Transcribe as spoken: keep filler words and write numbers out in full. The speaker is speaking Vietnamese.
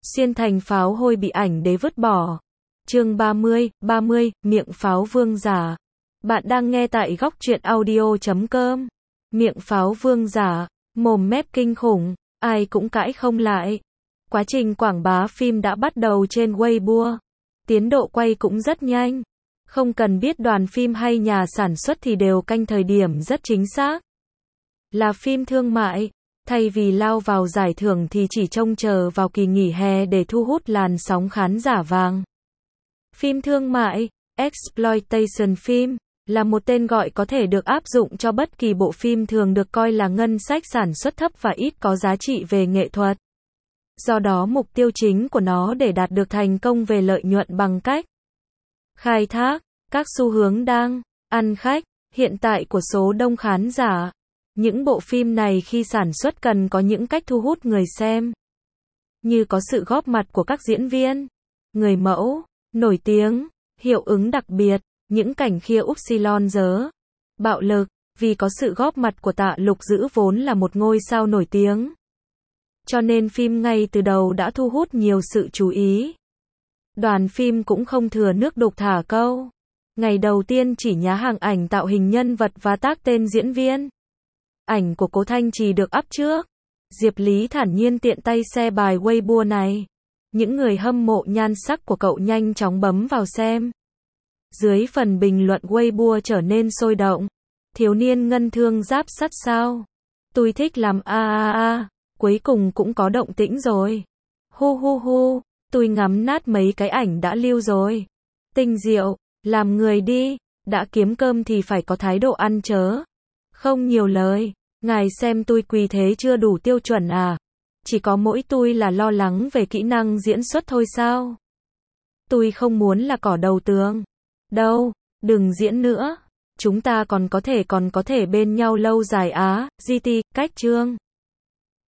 Xuyên thành pháo hôi bị ảnh đế vứt bỏ. Chương ba mươi, ba mươi, miệng pháo vương giả. Bạn đang nghe tại góc truyện audio chấm com. Miệng pháo vương giả, mồm mép kinh khủng, ai cũng cãi không lại. Quá trình quảng bá phim đã bắt đầu trên Weibo. Tiến độ quay cũng rất nhanh. Không cần biết đoàn phim hay nhà sản xuất thì đều canh thời điểm rất chính xác. Là phim thương mại, thay vì lao vào giải thưởng thì chỉ trông chờ vào kỳ nghỉ hè để thu hút làn sóng khán giả vàng. Phim thương mại, exploitation film, là một tên gọi có thể được áp dụng cho bất kỳ bộ phim thường được coi là ngân sách sản xuất thấp và ít có giá trị về nghệ thuật. Do đó mục tiêu chính của nó để đạt được thành công về lợi nhuận bằng cách khai thác các xu hướng đang ăn khách hiện tại của số đông khán giả. Những bộ phim này khi sản xuất cần có những cách thu hút người xem, như có sự góp mặt của các diễn viên, người mẫu, nổi tiếng, hiệu ứng đặc biệt, những cảnh khia upsilon dớ, bạo lực, vì có sự góp mặt của Tạ Lục Dữ vốn là một ngôi sao nổi tiếng. Cho nên phim ngay từ đầu đã thu hút nhiều sự chú ý. Đoàn phim cũng không thừa nước đục thả câu. Ngày đầu tiên chỉ nhá hàng ảnh tạo hình nhân vật và tác tên diễn viên. Ảnh của Cố Thanh Trì được up trước. Diệp Lý thản nhiên tiện tay share bài Weibo này. Những người hâm mộ nhan sắc của cậu nhanh chóng bấm vào xem. Dưới phần bình luận Weibo trở nên sôi động. Thiếu niên ngân thương giáp sắt sao? Tôi thích làm a a a, cuối cùng cũng có động tĩnh rồi. Hu hu hu, tôi ngắm nát mấy cái ảnh đã lưu rồi. Tinh diệu, làm người đi, đã kiếm cơm thì phải có thái độ ăn chớ. Không nhiều lời, ngài xem tôi quỳ thế chưa đủ tiêu chuẩn à? Chỉ có mỗi tôi là lo lắng về kỹ năng diễn xuất thôi sao? Tôi không muốn là cỏ đầu tường. Đâu, đừng diễn nữa. Chúng ta còn có thể còn có thể bên nhau lâu dài á, giê tê, cách chương.